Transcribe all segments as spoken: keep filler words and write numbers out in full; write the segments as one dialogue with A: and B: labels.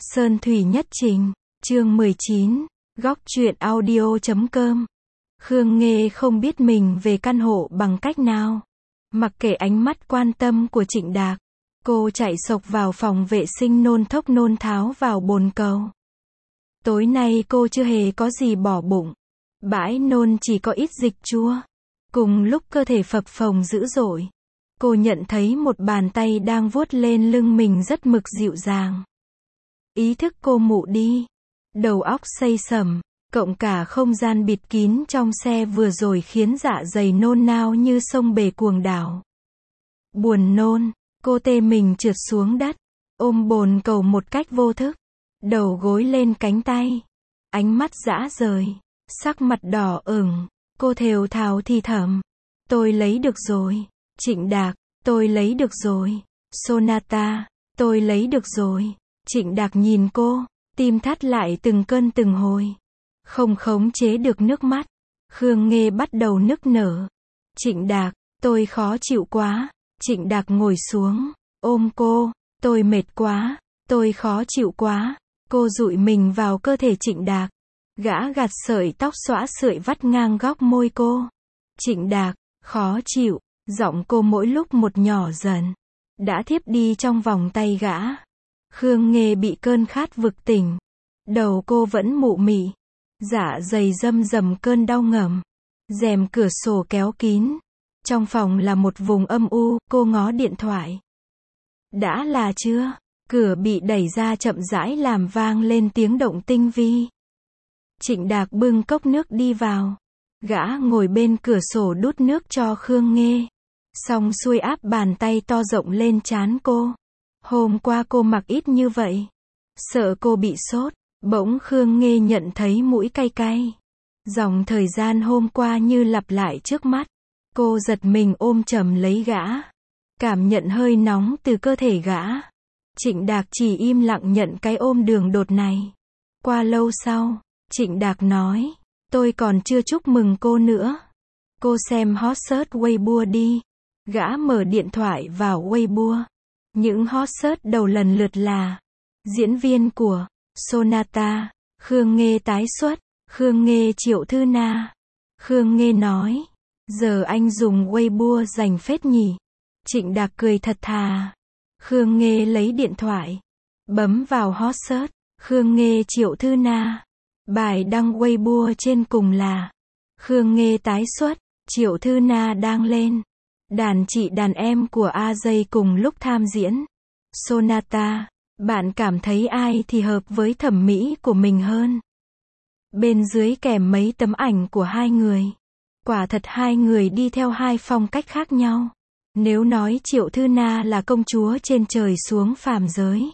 A: Sơn Thủy Nhất Trình, chương mười chín, góc truyện audio chấm com. Khương Nghê không biết mình về căn hộ bằng cách nào. Mặc kệ ánh mắt quan tâm của Trịnh Đạc, cô chạy xộc vào phòng vệ sinh nôn thốc nôn tháo vào bồn cầu. Tối nay cô chưa hề có gì bỏ bụng. Bãi nôn chỉ có ít dịch chua. Cùng lúc cơ thể phập phồng dữ dội, cô nhận thấy một bàn tay đang vuốt lên lưng mình rất mực dịu dàng. Ý thức cô mụ đi. Đầu óc say sẩm, cộng cả không gian bịt kín trong xe vừa rồi khiến dạ dày nôn nao như sông bể cuồng đảo. Buồn nôn, cô tê mình trượt xuống đất, ôm bồn cầu một cách vô thức, đầu gối lên cánh tay, ánh mắt dã rời, sắc mặt đỏ ửng, cô thều thào thì thầm, tôi lấy được rồi. Trịnh Đạc, tôi lấy được rồi. Sonata, tôi lấy được rồi. Trịnh Đạc nhìn cô, tim thắt lại từng cơn từng hồi, không khống chế được nước mắt. Khương Nghê bắt đầu nức nở. Trịnh Đạc, tôi khó chịu quá. Trịnh Đạc ngồi xuống, ôm cô, tôi mệt quá, tôi khó chịu quá. Cô dụi mình vào cơ thể Trịnh Đạc. Gã gạt sợi tóc xõa sợi vắt ngang góc môi cô. Trịnh Đạc, khó chịu. Giọng cô mỗi lúc một nhỏ dần, đã thiếp đi trong vòng tay gã. Khương Nghê bị cơn khát vực tỉnh. Đầu cô vẫn mụ mị, dạ dày râm rầm cơn đau ngầm. Rèm cửa sổ kéo kín. Trong phòng là một vùng âm u, cô ngó điện thoại. Đã là chưa? Cửa bị đẩy ra chậm rãi làm vang lên tiếng động tinh vi. Trịnh Đạc bưng cốc nước đi vào. Gã ngồi bên cửa sổ đút nước cho Khương Nghê. Xong xuôi áp bàn tay to rộng lên trán cô. Hôm qua cô mặc ít như vậy. Sợ cô bị sốt. Bỗng Khương Nghê nhận thấy mũi cay cay. Dòng thời gian hôm qua như lặp lại trước mắt. Cô giật mình ôm chầm lấy gã. Cảm nhận hơi nóng từ cơ thể gã. Trịnh Đạc chỉ im lặng nhận cái ôm đường đột này. Qua lâu sau, Trịnh Đạc nói, tôi còn chưa chúc mừng cô nữa. Cô xem hot search Weibo đi. Gã mở điện thoại vào Weibo. Những hot search đầu lần lượt là diễn viên của Sonata, Khương Nghê tái xuất, Khương Nghê Triệu Thư Na. Khương Nghê nói, giờ anh dùng Weibo rành phết nhỉ. Trịnh Đạc cười thật thà. Khương Nghê lấy điện thoại, bấm vào hot search, Khương Nghê Triệu Thư Na. Bài đăng Weibo trên cùng là Khương Nghê tái xuất, Triệu Thư Na đang lên. Đàn chị đàn em của a jay cùng lúc tham diễn. Sonata, bạn cảm thấy ai thì hợp với thẩm mỹ của mình hơn? Bên dưới kèm mấy tấm ảnh của hai người. Quả thật hai người đi theo hai phong cách khác nhau. Nếu nói Triệu Thư Na là công chúa trên trời xuống phàm giới,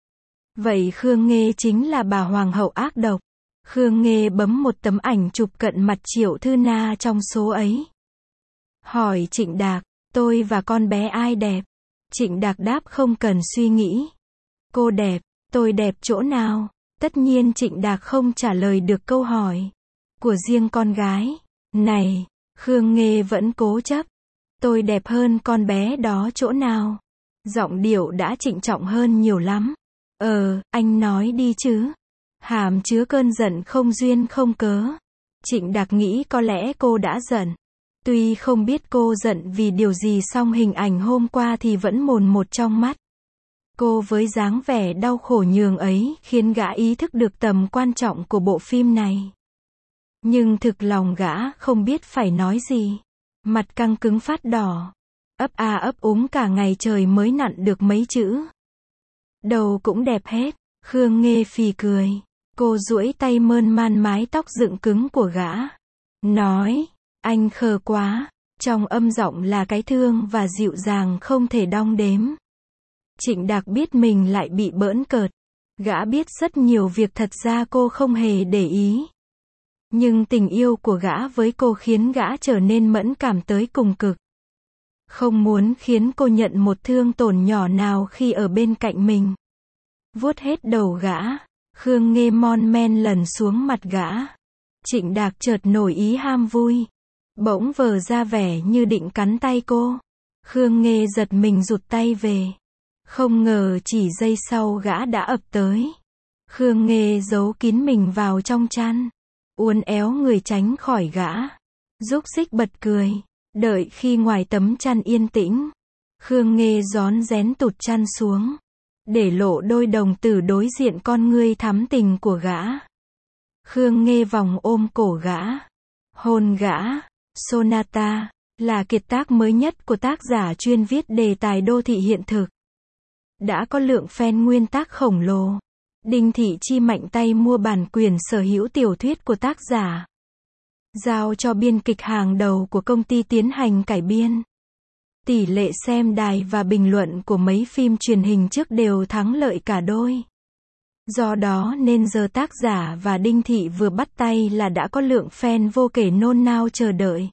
A: vậy Khương Nghê chính là bà hoàng hậu ác độc. Khương Nghê bấm một tấm ảnh chụp cận mặt Triệu Thư Na trong số ấy. Hỏi Trịnh Đạc, tôi và con bé ai đẹp? Trịnh Đạc đáp không cần suy nghĩ. Cô đẹp, tôi đẹp chỗ nào? Tất nhiên Trịnh Đạc không trả lời được câu hỏi của riêng con gái. Này, Khương Nghê vẫn cố chấp. Tôi đẹp hơn con bé đó chỗ nào? Giọng điệu đã trịnh trọng hơn nhiều lắm. Ờ, anh nói đi chứ. Hàm chứa cơn giận không duyên không cớ. Trịnh Đạc nghĩ có lẽ cô đã giận. Tuy không biết cô giận vì điều gì song hình ảnh hôm qua thì vẫn mồn một trong mắt. Cô với dáng vẻ đau khổ nhường ấy khiến gã ý thức được tầm quan trọng của bộ phim này. Nhưng thực lòng gã không biết phải nói gì. Mặt căng cứng phát đỏ. Ấp a ấp úng cả ngày trời mới nặn được mấy chữ. Đầu cũng đẹp hết. Khương Nghê phì cười. Cô duỗi tay mơn man mái tóc dựng cứng của gã. Nói, anh khờ quá. Trong âm giọng là cái thương và dịu dàng không thể đong đếm. Trịnh Đạc biết mình lại bị bỡn cợt. Gã biết rất nhiều việc thật ra cô không hề để ý. Nhưng tình yêu của gã với cô khiến gã trở nên mẫn cảm tới cùng cực. Không muốn khiến cô nhận một thương tổn nhỏ nào khi ở bên cạnh mình. Vuốt hết đầu gã. Khương Nghê mon men lần xuống mặt gã. Trịnh Đạc chợt nổi ý ham vui. Bỗng vờ ra vẻ như định cắn tay cô. Khương Nghê giật mình rụt tay về. Không ngờ chỉ giây sau gã đã ập tới. Khương Nghê giấu kín mình vào trong chăn, uốn éo người tránh khỏi gã. Rúc rích bật cười, đợi khi ngoài tấm chăn yên tĩnh, Khương Nghê rón rén tụt chăn xuống, để lộ đôi đồng tử đối diện con ngươi thắm tình của gã. Khương Nghê vòng ôm cổ gã, hôn gã. Sonata là kiệt tác mới nhất của tác giả chuyên viết đề tài đô thị hiện thực. Đã có lượng fan nguyên tác khổng lồ. Đinh Thị Chi mạnh tay mua bản quyền sở hữu tiểu thuyết của tác giả, giao cho biên kịch hàng đầu của công ty tiến hành cải biên. Tỷ lệ xem đài và bình luận của mấy phim truyền hình trước đều thắng lợi cả đôi. Do đó nên giờ tác giả và Đinh Thị vừa bắt tay là đã có lượng fan vô kể nôn nao chờ đợi.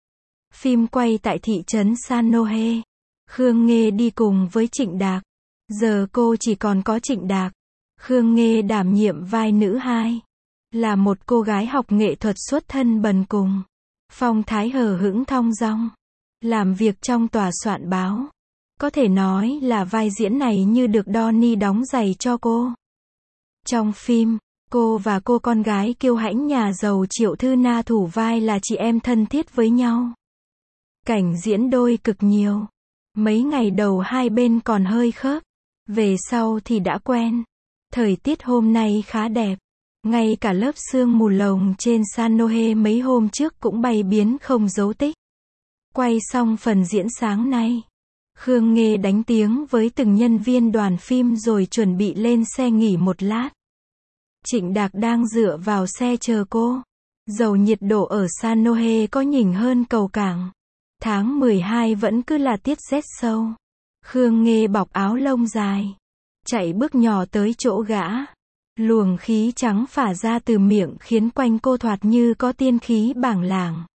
A: Phim quay tại thị trấn Sanohe. Khương Nghê đi cùng với Trịnh Đạc. Giờ cô chỉ còn có Trịnh Đạc. Khương Nghê đảm nhiệm vai nữ hai. Là một cô gái học nghệ thuật xuất thân bần cùng. Phong thái hờ hững thong dong. Làm việc trong tòa soạn báo. Có thể nói là vai diễn này như được Donnie đóng giày cho cô. Trong phim, cô và cô con gái kiêu hãnh nhà giàu Triệu Thư Na thủ vai là chị em thân thiết với nhau. Cảnh diễn đôi cực nhiều. Mấy ngày đầu hai bên còn hơi khớp. Về sau thì đã quen. Thời tiết hôm nay khá đẹp. Ngay cả lớp sương mù lồng trên Sanohe mấy hôm trước cũng bay biến không dấu tích. Quay xong phần diễn sáng nay, Khương Nghê đánh tiếng với từng nhân viên đoàn phim rồi chuẩn bị lên xe nghỉ một lát. Trịnh Đạc đang dựa vào xe chờ cô. Dầu nhiệt độ ở Sanohe có nhỉnh hơn cầu cảng. Tháng mười hai vẫn cứ là tiết rét sâu. Khương Nghê bọc áo lông dài, chạy bước nhỏ tới chỗ gã. Luồng khí trắng phả ra từ miệng khiến quanh cô thoạt như có tiên khí bảng lảng.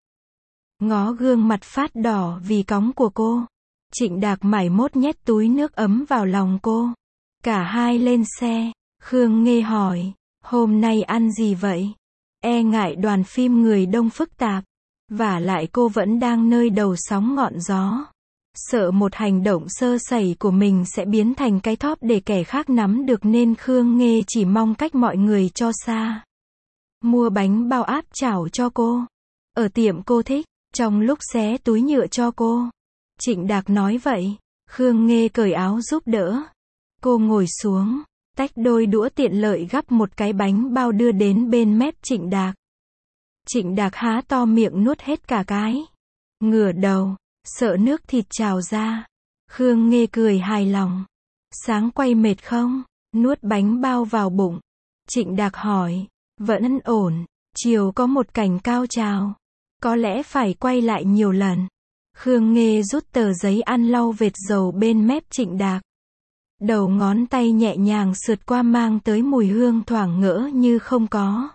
A: Ngó gương mặt phát đỏ vì cóng của cô, Trịnh Đạc mải mốt nhét túi nước ấm vào lòng cô. Cả hai lên xe. Khương Nghê hỏi, hôm nay ăn gì vậy? E ngại đoàn phim người đông phức tạp. Vả lại cô vẫn đang nơi đầu sóng ngọn gió. Sợ một hành động sơ sẩy của mình sẽ biến thành cái thóp để kẻ khác nắm được nên Khương Nghê chỉ mong cách mọi người cho xa. Mua bánh bao áp chảo cho cô. Ở tiệm cô thích, trong lúc xé túi nhựa cho cô. Trịnh Đạc nói vậy. Khương Nghê cởi áo giúp đỡ. Cô ngồi xuống, tách đôi đũa tiện lợi gắp một cái bánh bao đưa đến bên mép Trịnh Đạc. Trịnh Đạc há to miệng nuốt hết cả cái. Ngửa đầu, sợ nước thịt trào ra. Khương Nghê cười hài lòng. Sáng quay mệt không? Nuốt bánh bao vào bụng. Trịnh Đạc hỏi. Vẫn ổn. Chiều có một cảnh cao trào. Có lẽ phải quay lại nhiều lần. Khương Nghê rút tờ giấy ăn lau vệt dầu bên mép Trịnh Đạc. Đầu ngón tay nhẹ nhàng sượt qua mang tới mùi hương thoảng ngỡ như không có.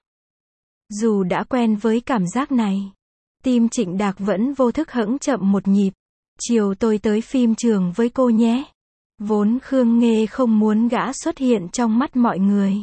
A: Dù đã quen với cảm giác này, tim Trịnh Đạc vẫn vô thức hững chậm một nhịp. Chiều tôi tới phim trường với cô nhé. Vốn Khương Nghê không muốn gã xuất hiện trong mắt mọi người.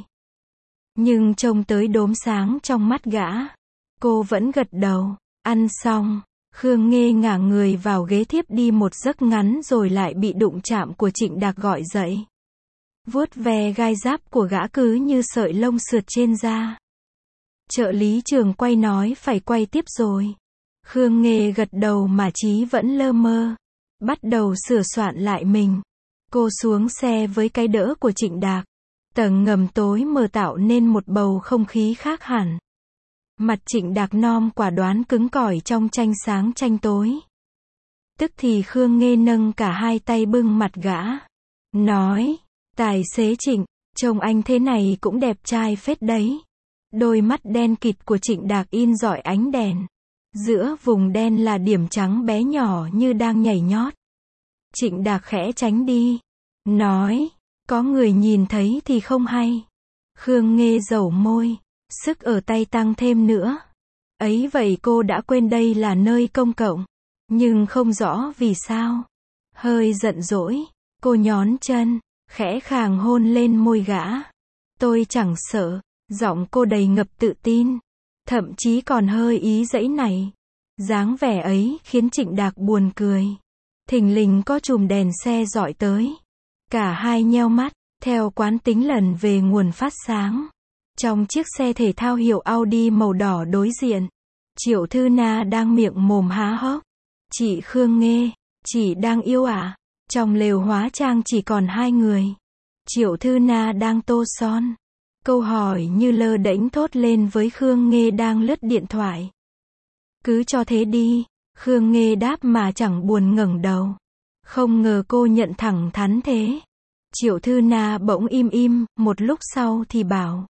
A: Nhưng trông tới đốm sáng trong mắt gã, cô vẫn gật đầu. Ăn xong, Khương Nghê ngả người vào ghế thiếp đi một giấc ngắn rồi lại bị đụng chạm của Trịnh Đạc gọi dậy. Vuốt ve gai giáp của gã cứ như sợi lông sượt trên da. Trợ lý trường quay nói phải quay tiếp rồi. Khương Nghê gật đầu mà trí vẫn lơ mơ. Bắt đầu sửa soạn lại mình. Cô xuống xe với cái đỡ của Trịnh Đạc. Tầng ngầm tối mờ tạo nên một bầu không khí khác hẳn. Mặt Trịnh Đạc non quả đoán cứng cỏi trong tranh sáng tranh tối. Tức thì Khương Nghê nâng cả hai tay bưng mặt gã. Nói, tài xế Trịnh, trông anh thế này cũng đẹp trai phết đấy. Đôi mắt đen kịt của Trịnh Đạc in rọi ánh đèn. Giữa vùng đen là điểm trắng bé nhỏ như đang nhảy nhót. Trịnh Đạc khẽ tránh đi. Nói, có người nhìn thấy thì không hay. Khương Nghê dẩu môi. Sức ở tay tăng thêm nữa. Ấy vậy cô đã quên đây là nơi công cộng. Nhưng không rõ vì sao. Hơi giận dỗi, cô nhón chân, khẽ khàng hôn lên môi gã. Tôi chẳng sợ. Giọng cô đầy ngập tự tin. Thậm chí còn hơi ý giãy này. Dáng vẻ ấy khiến Trịnh Đạc buồn cười. Thình lình có chùm đèn xe dọi tới. Cả hai nheo mắt. Theo quán tính lần về nguồn phát sáng. Trong chiếc xe thể thao hiệu Audi màu đỏ đối diện, Triệu Thư Na đang miệng mồm há hốc. Chị Khương Nghê, chị đang yêu à? Trong lều hóa trang chỉ còn hai người. Triệu Thư Na đang tô son. Câu hỏi như lơ đễnh thốt lên với Khương Nghê đang lướt điện thoại. Cứ cho thế đi, Khương Nghê đáp mà chẳng buồn ngẩng đầu. Không ngờ cô nhận thẳng thắn thế. Triệu Thư Na bỗng im im, một lúc sau thì bảo.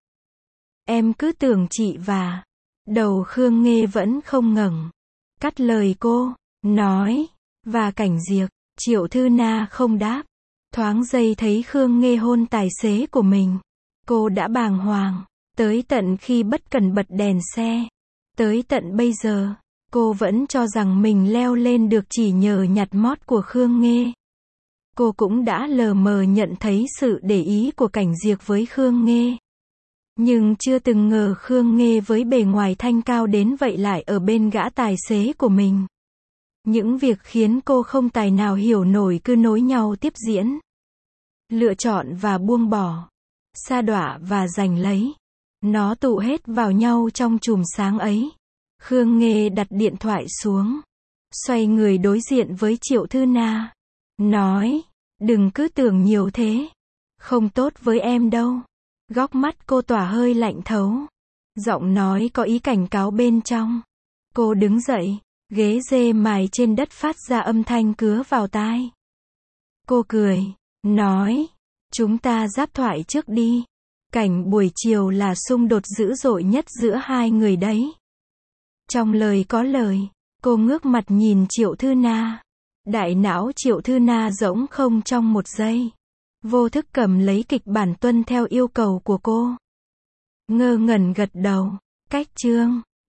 A: Em cứ tưởng chị và... Đầu Khương Nghê vẫn không ngẩng. Cắt lời cô, nói. Và Cảnh Diệc. Triệu Thư Na không đáp. Thoáng giây thấy Khương Nghê hôn tài xế của mình. Cô đã bàng hoàng. Tới tận khi bất cẩn bật đèn xe. Tới tận bây giờ, cô vẫn cho rằng mình leo lên được chỉ nhờ nhặt mót của Khương Nghê. Cô cũng đã lờ mờ nhận thấy sự để ý của Cảnh Diệc với Khương Nghê. Nhưng chưa từng ngờ Khương Nghê với bề ngoài thanh cao đến vậy lại ở bên gã tài xế của mình. Những việc khiến cô không tài nào hiểu nổi cứ nối nhau tiếp diễn. Lựa chọn và buông bỏ. Sa đọa và giành lấy. Nó tụ hết vào nhau trong chùm sáng ấy. Khương Nghê đặt điện thoại xuống. Xoay người đối diện với Triệu Thư Na. Nói, đừng cứ tưởng nhiều thế. Không tốt với em đâu. Góc mắt cô tỏa hơi lạnh thấu. Giọng nói có ý cảnh cáo bên trong. Cô đứng dậy. Ghế dê mài trên đất phát ra âm thanh cứa vào tai. Cô cười. Nói. Chúng ta giáp thoại trước đi. Cảnh buổi chiều là xung đột dữ dội nhất giữa hai người đấy. Trong lời có lời. Cô ngước mặt nhìn Triệu Thư Na. Đại não Triệu Thư Na rỗng không trong một giây. Vô thức cầm lấy kịch bản tuân theo yêu cầu của cô. Ngơ ngẩn gật đầu. Cách chương.